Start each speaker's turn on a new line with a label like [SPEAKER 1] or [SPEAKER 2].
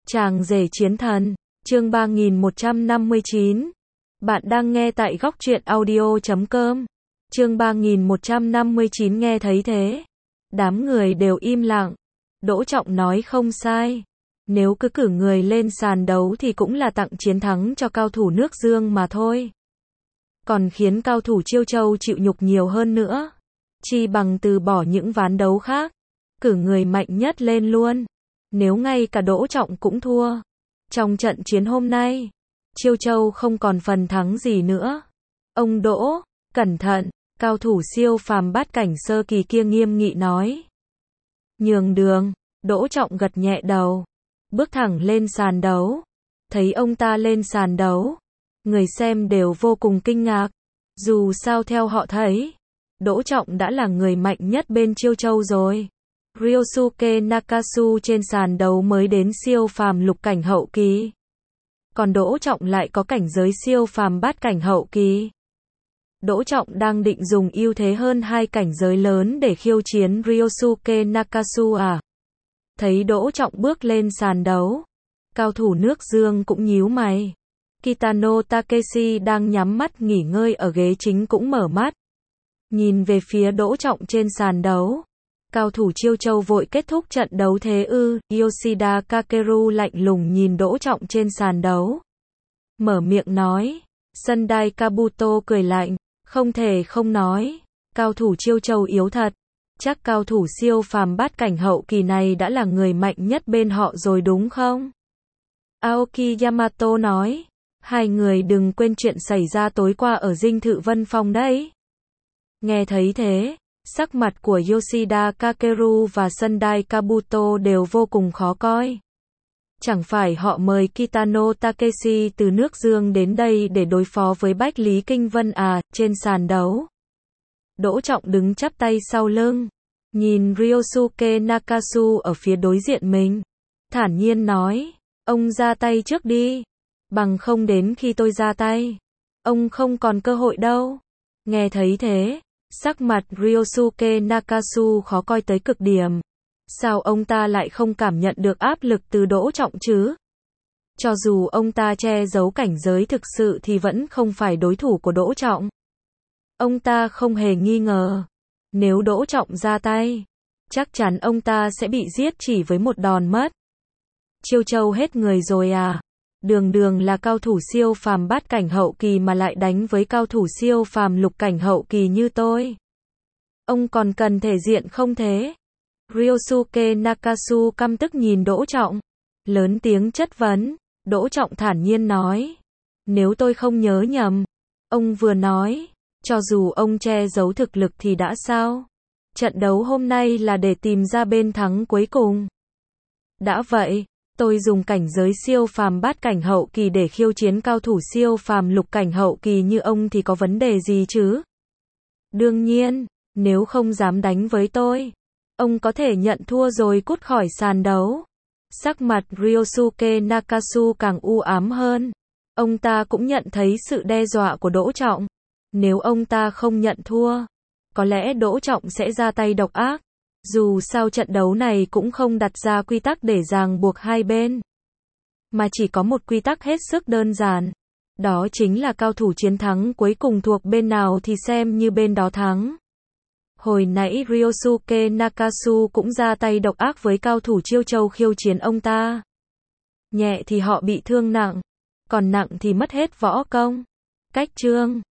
[SPEAKER 1] Chàng rể chiến thần, chương 3159. Bạn đang nghe tại góc truyện audio.com. Chương 3159 nghe thấy thế. Đám người đều im lặng. Đỗ Trọng nói không sai. Nếu cứ cử người lên sàn đấu thì cũng là tặng chiến thắng cho cao thủ nước Dương mà thôi. Còn khiến cao thủ Chiêu Châu chịu nhục nhiều hơn nữa. Chi bằng từ bỏ những ván đấu khác. Cử người mạnh nhất lên luôn. Nếu ngay cả Đỗ Trọng cũng thua. Trong trận chiến hôm nay, Chiêu Châu không còn phần thắng gì nữa. Ông Đỗ, cẩn thận, cao thủ siêu phàm bát cảnh sơ kỳ kia nghiêm nghị nói. Nhường đường, Đỗ Trọng gật nhẹ đầu. Bước thẳng lên sàn đấu. Thấy ông ta lên sàn đấu, người xem đều vô cùng kinh ngạc. Dù sao theo họ thấy, Đỗ Trọng đã là người mạnh nhất bên Chiêu Châu rồi. Ryosuke Nakasu trên sàn đấu mới đến siêu phàm lục cảnh hậu kỳ. Còn Đỗ Trọng lại có cảnh giới siêu phàm bát cảnh hậu kỳ. Đỗ Trọng đang định dùng ưu thế hơn hai cảnh giới lớn để khiêu chiến Ryosuke Nakasu à? Thấy Đỗ Trọng bước lên sàn đấu, cao thủ nước Dương cũng nhíu mày. Kitano Takeshi đang nhắm mắt nghỉ ngơi ở ghế chính cũng mở mắt. Nhìn về phía Đỗ Trọng trên sàn đấu. Cao thủ Chiêu Châu vội kết thúc trận đấu thế ư? Yoshida Kakeru lạnh lùng nhìn Đỗ Trọng trên sàn đấu. Mở miệng nói. Sendai Kabuto cười lạnh. Không thể không nói. Cao thủ Chiêu Châu yếu thật. Chắc cao thủ siêu phàm bát cảnh hậu kỳ này đã là người mạnh nhất bên họ rồi đúng không? Aoki Yamato nói. Hai người đừng quên chuyện xảy ra tối qua ở dinh thự Vân Phong đấy. Nghe thấy thế. Sắc mặt của Yoshida Kakeru và Sendai Kabuto đều vô cùng khó coi. Chẳng phải họ mời Kitano Takeshi từ nước Dương đến đây để đối phó với Bách Lý Kinh Vân à? Trên sàn đấu, Đỗ Trọng đứng chắp tay sau lưng, nhìn Ryosuke Nakasu ở phía đối diện mình, thản nhiên nói, ông ra tay trước đi, bằng không đến khi tôi ra tay, ông không còn cơ hội đâu. Nghe thấy thế, sắc mặt Ryosuke Nakasu khó coi tới cực điểm. Sao ông ta lại không cảm nhận được áp lực từ Đỗ Trọng chứ? Cho dù ông ta che giấu cảnh giới thực sự thì vẫn không phải đối thủ của Đỗ Trọng. Ông ta không hề nghi ngờ. Nếu Đỗ Trọng ra tay, chắc chắn ông ta sẽ bị giết chỉ với một đòn mất. Chiêu Châu hết người rồi à? Đường đường là cao thủ siêu phàm bát cảnh hậu kỳ mà lại đánh với cao thủ siêu phàm lục cảnh hậu kỳ như tôi. Ông còn cần thể diện không thế? Ryosuke Nakasu căm tức nhìn Đỗ Trọng, lớn tiếng chất vấn. Đỗ Trọng thản nhiên nói, nếu tôi không nhớ nhầm, ông vừa nói, cho dù ông che giấu thực lực thì đã sao? Trận đấu hôm nay là để tìm ra bên thắng cuối cùng. Đã vậy, tôi dùng cảnh giới siêu phàm bát cảnh hậu kỳ để khiêu chiến cao thủ siêu phàm lục cảnh hậu kỳ như ông thì có vấn đề gì chứ? Đương nhiên, nếu không dám đánh với tôi, ông có thể nhận thua rồi cút khỏi sàn đấu. Sắc mặt Ryosuke Nakasu càng u ám hơn. Ông ta cũng nhận thấy sự đe dọa của Đỗ Trọng. Nếu ông ta không nhận thua, có lẽ Đỗ Trọng sẽ ra tay độc ác. Dù sao trận đấu này cũng không đặt ra quy tắc để ràng buộc hai bên, mà chỉ có một quy tắc hết sức đơn giản. Đó chính là cao thủ chiến thắng cuối cùng thuộc bên nào thì xem như bên đó thắng. Hồi nãy Ryosuke Nakasu cũng ra tay độc ác với cao thủ Chiêu Châu khiêu chiến ông ta. Nhẹ thì họ bị thương nặng, còn nặng thì mất hết võ công. Cách chương